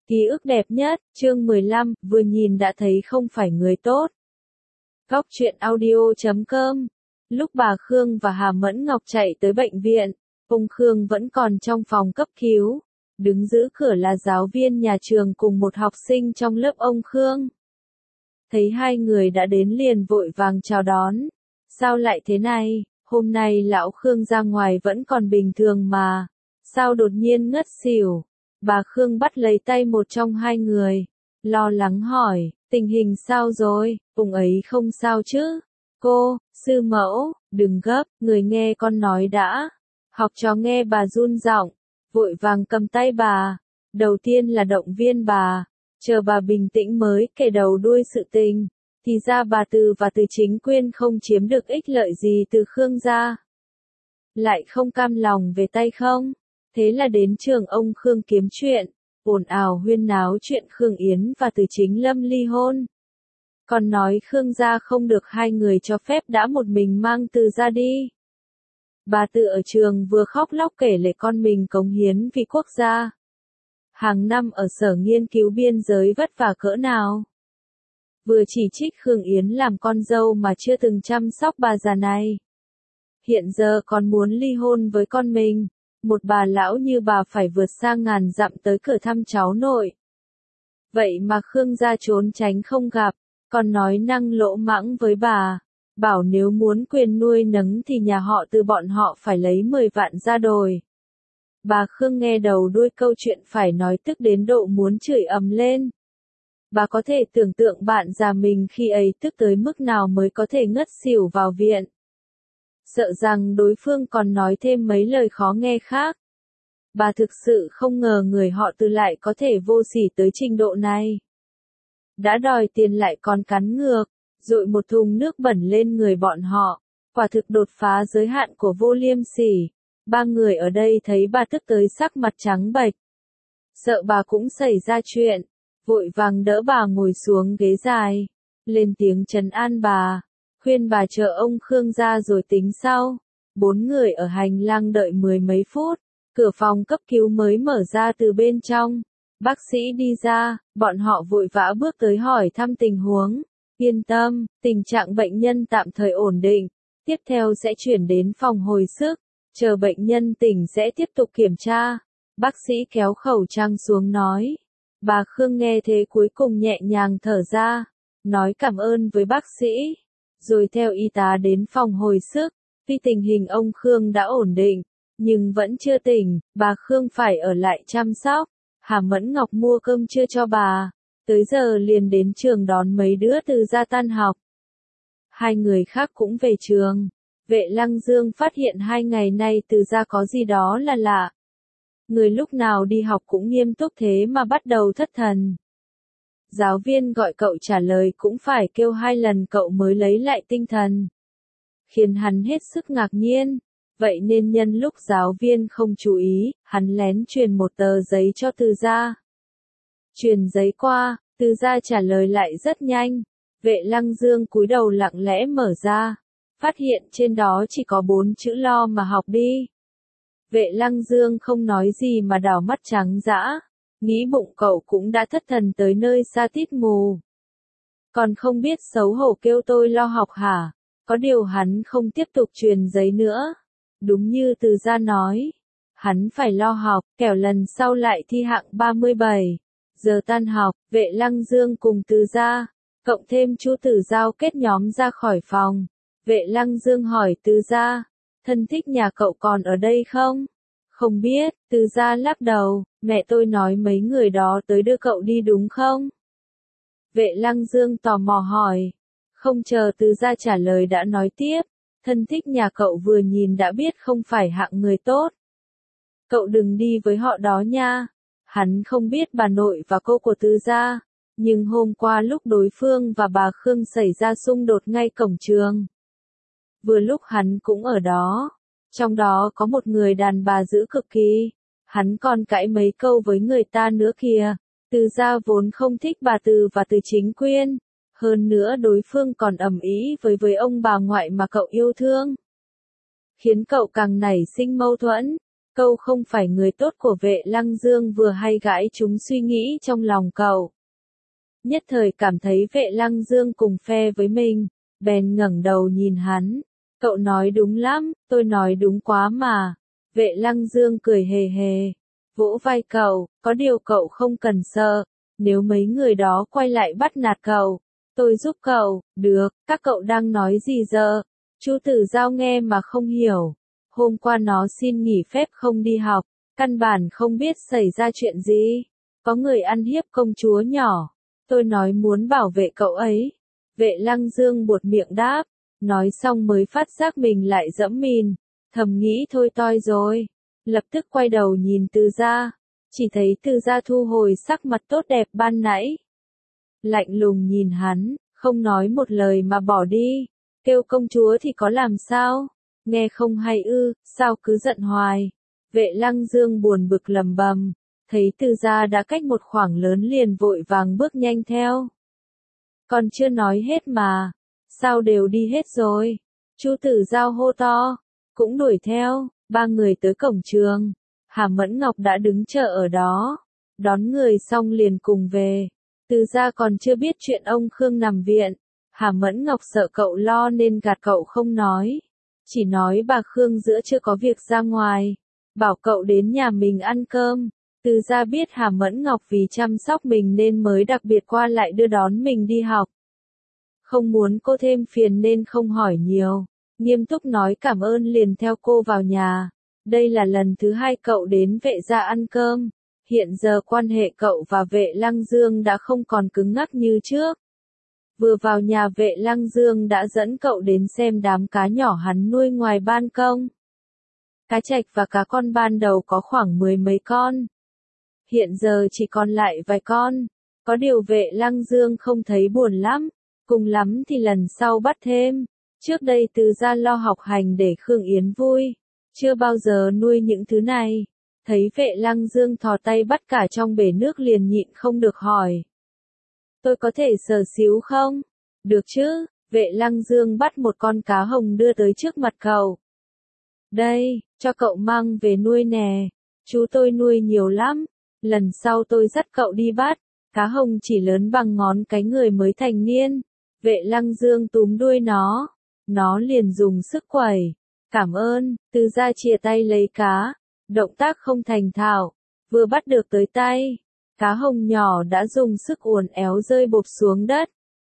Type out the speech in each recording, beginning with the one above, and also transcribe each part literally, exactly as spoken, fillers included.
Ký ức đẹp nhất, chương mười lăm, vừa nhìn đã thấy không phải người tốt. Góc truyện audio chấm com. Lúc bà Khương và Hà Mẫn Ngọc chạy tới bệnh viện, ông Khương vẫn còn trong phòng cấp cứu. Đứng giữ cửa là giáo viên nhà trường cùng một học sinh trong lớp ông Khương. Thấy hai người đã đến liền vội vàng chào đón. Sao lại thế này, hôm nay lão Khương ra ngoài vẫn còn bình thường mà. Sao đột nhiên ngất xỉu? Bà Khương bắt lấy tay một trong hai người, lo lắng hỏi, tình hình sao rồi, ông ấy không sao chứ? Cô, sư mẫu, đừng gấp, người nghe con nói đã. Học trò nghe bà run giọng, vội vàng cầm tay bà. Đầu tiên là động viên bà, chờ bà bình tĩnh mới kể đầu đuôi sự tình. Thì ra bà Từ và Từ Chính Quyên không chiếm được ích lợi gì từ Khương gia. Lại không cam lòng về tay không? Thế là đến trường ông Khương kiếm chuyện, ồn ào huyên náo chuyện Khương Yến và Từ Chính Lâm ly hôn. Còn nói Khương gia không được hai người cho phép đã một mình mang Từ ra đi. Bà Từ ở trường vừa khóc lóc kể lể con mình cống hiến vì quốc gia. Hàng năm ở sở nghiên cứu biên giới vất vả cỡ nào. Vừa chỉ trích Khương Yến làm con dâu mà chưa từng chăm sóc bà già này. Hiện giờ còn muốn ly hôn với con mình. Một bà lão như bà phải vượt xa ngàn dặm tới cửa thăm cháu nội. Vậy mà Khương gia trốn tránh không gặp, còn nói năng lỗ mãng với bà. Bảo nếu muốn quyền nuôi nấng thì nhà họ Từ bọn họ phải lấy mười vạn ra đồi. Bà Khương nghe đầu đuôi câu chuyện phải nói tức đến độ muốn chửi ầm lên. Bà có thể tưởng tượng bạn già mình khi ấy tức tới mức nào mới có thể ngất xỉu vào viện. Sợ rằng đối phương còn nói thêm mấy lời khó nghe khác. Bà thực sự không ngờ người họ Từ lại có thể vô sỉ tới trình độ này. Đã đòi tiền lại còn cắn ngược, dội một thùng nước bẩn lên người bọn họ, quả thực đột phá giới hạn của vô liêm sỉ. Ba người ở đây thấy bà tức tới sắc mặt trắng bệch. Sợ bà cũng xảy ra chuyện, vội vàng đỡ bà ngồi xuống ghế dài, lên tiếng trấn an bà. Khuyên bà chờ ông Khương ra rồi tính sau. Bốn người ở hành lang đợi mười mấy phút, cửa phòng cấp cứu mới mở ra từ bên trong. Bác sĩ đi ra, bọn họ vội vã bước tới hỏi thăm tình huống. Yên tâm, tình trạng bệnh nhân tạm thời ổn định, tiếp theo sẽ chuyển đến phòng hồi sức, chờ bệnh nhân tỉnh sẽ tiếp tục kiểm tra. Bác sĩ kéo khẩu trang xuống nói. Bà Khương nghe thế cuối cùng nhẹ nhàng thở ra, nói cảm ơn với bác sĩ. Rồi theo y tá đến phòng hồi sức, vì tình hình ông Khương đã ổn định, nhưng vẫn chưa tỉnh, bà Khương phải ở lại chăm sóc. Hà Mẫn Ngọc mua cơm trưa cho bà, tới giờ liền đến trường đón mấy đứa Từ ra tan học. Hai người khác cũng về trường. Vệ Lăng Dương phát hiện hai ngày nay Từ ra có gì đó là lạ. Người lúc nào đi học cũng nghiêm túc thế mà bắt đầu thất thần. Giáo viên gọi cậu trả lời cũng phải kêu hai lần cậu mới lấy lại tinh thần. Khiến hắn hết sức ngạc nhiên. Vậy nên nhân lúc giáo viên không chú ý, hắn lén truyền một tờ giấy cho Từ gia. Truyền giấy qua, Từ gia trả lời lại rất nhanh. Vệ Lăng Dương cúi đầu lặng lẽ mở ra. Phát hiện trên đó chỉ có bốn chữ lo mà học đi. Vệ Lăng Dương không nói gì mà đảo mắt trắng dã. Nghĩ bụng cậu cũng đã thất thần tới nơi xa tít mù. Còn không biết xấu hổ kêu tôi lo học hả? Có điều hắn không tiếp tục truyền giấy nữa. Đúng như Từ gia nói. Hắn phải lo học, kẻo lần sau lại thi hạng ba mươi bảy. Giờ tan học, Vệ Lăng Dương cùng Từ gia, cộng thêm Chu Tử Giao kết nhóm ra khỏi phòng. Vệ Lăng Dương hỏi Từ gia, thân thích nhà cậu còn ở đây không? Không biết, Từ gia lắc đầu, mẹ tôi nói mấy người đó tới đưa cậu đi đúng không? Vệ Lăng Dương tò mò hỏi. Không chờ Từ gia trả lời đã nói tiếp, thân thích nhà cậu vừa nhìn đã biết không phải hạng người tốt. Cậu đừng đi với họ đó nha. Hắn không biết bà nội và cô của Từ gia, nhưng hôm qua lúc đối phương và bà Khương xảy ra xung đột ngay cổng trường. Vừa lúc hắn cũng ở đó. Trong đó có một người đàn bà dữ cực kỳ. Hắn còn cãi mấy câu với người ta nữa kìa. Từ gia vốn không thích bà Từ và Từ Chính Quyên. Hơn nữa đối phương còn ầm ĩ với với ông bà ngoại mà cậu yêu thương. Khiến cậu càng nảy sinh mâu thuẫn. Câu không phải người tốt của Vệ Lăng Dương vừa hay gãi trúng suy nghĩ trong lòng cậu. Nhất thời cảm thấy Vệ Lăng Dương cùng phe với mình, bèn ngẩng đầu nhìn hắn. Cậu nói đúng lắm, tôi nói đúng quá mà. Vệ Lăng Dương cười hề hề, vỗ vai cậu, có điều cậu không cần sợ, nếu mấy người đó quay lại bắt nạt cậu, tôi giúp cậu. Được, các cậu đang nói gì giờ? Chu Tử Giao nghe mà không hiểu. Hôm qua nó xin nghỉ phép không đi học, căn bản không biết xảy ra chuyện gì. Có người ăn hiếp công chúa nhỏ. Tôi nói muốn bảo vệ cậu ấy. Vệ Lăng Dương buột miệng đáp, nói xong mới phát giác mình lại dẫm mìn, thầm nghĩ thôi toi rồi. Lập tức quay đầu nhìn Từ Gia, chỉ thấy Từ Gia thu hồi sắc mặt tốt đẹp ban nãy. Lạnh lùng nhìn hắn, không nói một lời mà bỏ đi. Kêu công chúa thì có làm sao? Nghe không hay ư, sao cứ giận hoài? Vệ Lăng Dương buồn bực lầm bầm, thấy Từ Gia đã cách một khoảng lớn liền vội vàng bước nhanh theo. Còn chưa nói hết mà, sao đều đi hết rồi? Chu Tử Giao hô to, cũng đuổi theo. Ba người tới cổng trường, Hà Mẫn Ngọc đã đứng chờ ở đó, đón người xong liền cùng về. Từ Gia còn chưa biết chuyện ông Khương nằm viện, Hà Mẫn Ngọc sợ cậu lo nên gạt cậu không nói, chỉ nói bà Khương giữa chưa có việc ra ngoài, bảo cậu đến nhà mình ăn cơm. Từ Gia biết Hà Mẫn Ngọc vì chăm sóc mình nên mới đặc biệt qua lại đưa đón mình đi học. Không muốn cô thêm phiền nên không hỏi nhiều. Nghiêm túc nói cảm ơn liền theo cô vào nhà. Đây là lần thứ hai cậu đến Vệ gia ăn cơm. Hiện giờ quan hệ cậu và Vệ Lăng Dương đã không còn cứng ngắc như trước. Vừa vào nhà Vệ Lăng Dương đã dẫn cậu đến xem đám cá nhỏ hắn nuôi ngoài ban công. Cá trạch và cá con ban đầu có khoảng mười mấy con. Hiện giờ chỉ còn lại vài con. Có điều Vệ Lăng Dương không thấy buồn lắm. Cùng lắm thì lần sau bắt thêm. Trước đây Từ Gia lo học hành để Khương Yến vui, chưa bao giờ nuôi những thứ này. Thấy Vệ Lăng Dương thò tay bắt cả trong bể nước liền nhịn không được hỏi. Tôi có thể sờ xíu không? Được chứ, Vệ Lăng Dương bắt một con cá hồng đưa tới trước mặt cậu. Đây, cho cậu mang về nuôi nè, chú tôi nuôi nhiều lắm, lần sau tôi dắt cậu đi bắt. Cá hồng chỉ lớn bằng ngón cái người mới thành niên. Vệ Lăng Dương túm đuôi nó. Nó liền dùng sức quẩy. Cảm ơn, Từ Gia chìa tay lấy cá. Động tác không thành thạo. Vừa bắt được tới tay. Cá hồng nhỏ đã dùng sức uốn éo rơi bộp xuống đất.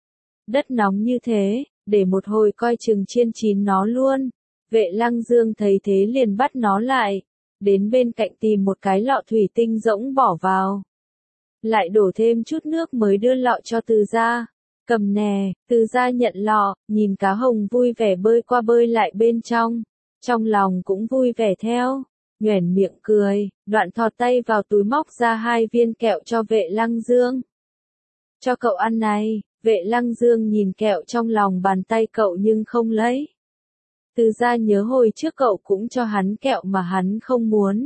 Đất nóng như thế, để một hồi coi chừng chiên chín nó luôn. Vệ Lăng Dương thấy thế liền bắt nó lại. Đến bên cạnh tìm một cái lọ thủy tinh rỗng bỏ vào. Lại đổ thêm chút nước mới đưa lọ cho Từ Gia. Cầm nè, Từ Gia nhận lọ, nhìn cá hồng vui vẻ bơi qua bơi lại bên trong. Trong lòng cũng vui vẻ theo. Nhoẻn miệng cười, đoạn thò tay vào túi móc ra hai viên kẹo cho Vệ Lăng Dương. Cho cậu ăn này, Vệ Lăng Dương nhìn kẹo trong lòng bàn tay cậu nhưng không lấy. Từ Gia nhớ hồi trước cậu cũng cho hắn kẹo mà hắn không muốn.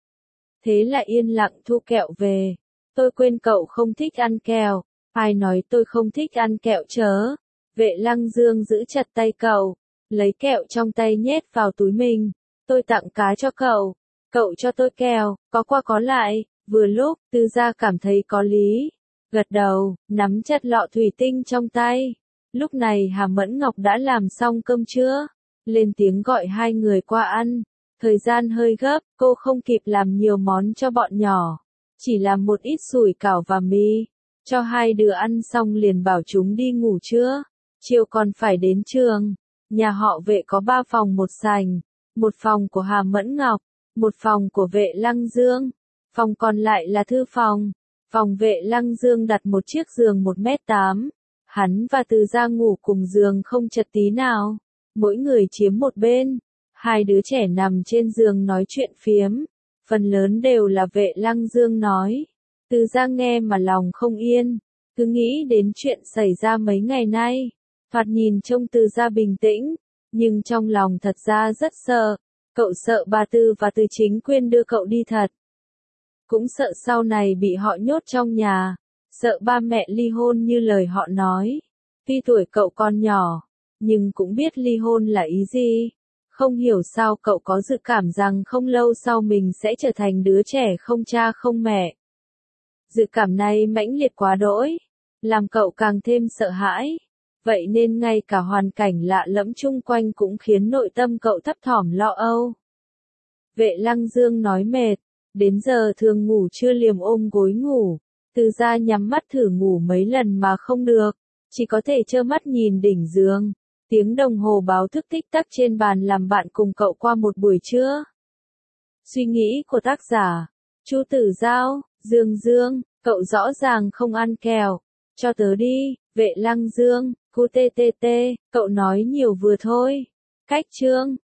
Thế là yên lặng thu kẹo về. Tôi quên cậu không thích ăn kẹo. Ai nói tôi không thích ăn kẹo chớ. Vệ Lăng Dương giữ chặt tay cậu, lấy kẹo trong tay nhét vào túi mình. Tôi tặng cá cho cậu, cậu cho tôi kẹo, có qua có lại. Vừa lúc, Từ Gia cảm thấy có lý. Gật đầu, nắm chặt lọ thủy tinh trong tay. Lúc này Hà Mẫn Ngọc đã làm xong cơm trưa. Lên tiếng gọi hai người qua ăn. Thời gian hơi gấp, cô không kịp làm nhiều món cho bọn nhỏ. Chỉ làm một ít sủi cảo và mì. Cho hai đứa ăn xong liền bảo chúng đi ngủ trưa. Chiều còn phải đến trường. Nhà họ Vệ có ba phòng một sảnh. Một phòng của Hà Mẫn Ngọc. Một phòng của Vệ Lăng Dương. Phòng còn lại là thư phòng. Phòng Vệ Lăng Dương đặt một chiếc giường một mét tám. Hắn và Từ Gia ngủ cùng giường không chật tí nào. Mỗi người chiếm một bên. Hai đứa trẻ nằm trên giường nói chuyện phiếm. Phần lớn đều là Vệ Lăng Dương nói. Từ Gia nghe mà lòng không yên. Cứ nghĩ đến chuyện xảy ra mấy ngày nay. Thoạt nhìn trông Từ Gia bình tĩnh. Nhưng trong lòng thật ra rất sợ. Cậu sợ bà Tư và Từ Chính Quyên đưa cậu đi thật. Cũng sợ sau này bị họ nhốt trong nhà. Sợ ba mẹ ly hôn như lời họ nói. Tuy tuổi cậu còn nhỏ. Nhưng cũng biết ly hôn là ý gì. Không hiểu sao cậu có dự cảm rằng không lâu sau mình sẽ trở thành đứa trẻ không cha không mẹ. Dự cảm này mãnh liệt quá đỗi, làm cậu càng thêm sợ hãi. Vậy nên ngay cả hoàn cảnh lạ lẫm chung quanh cũng khiến nội tâm cậu thấp thỏm lo âu. Vệ Lăng Dương nói mệt, đến giờ thường ngủ chưa liềm ôm gối ngủ, Từ Gia nhắm mắt thử ngủ mấy lần mà không được, chỉ có thể trơ mắt nhìn đỉnh giường. Tiếng đồng hồ báo thức tích tắc trên bàn làm bạn cùng cậu qua một buổi trưa. Suy nghĩ của tác giả, Chu Tử Giao, Dương Dương, cậu rõ ràng không ăn kẹo, cho tớ đi, Vệ Lăng Dương, cu tê tê tê, cậu nói nhiều vừa thôi. Cách chương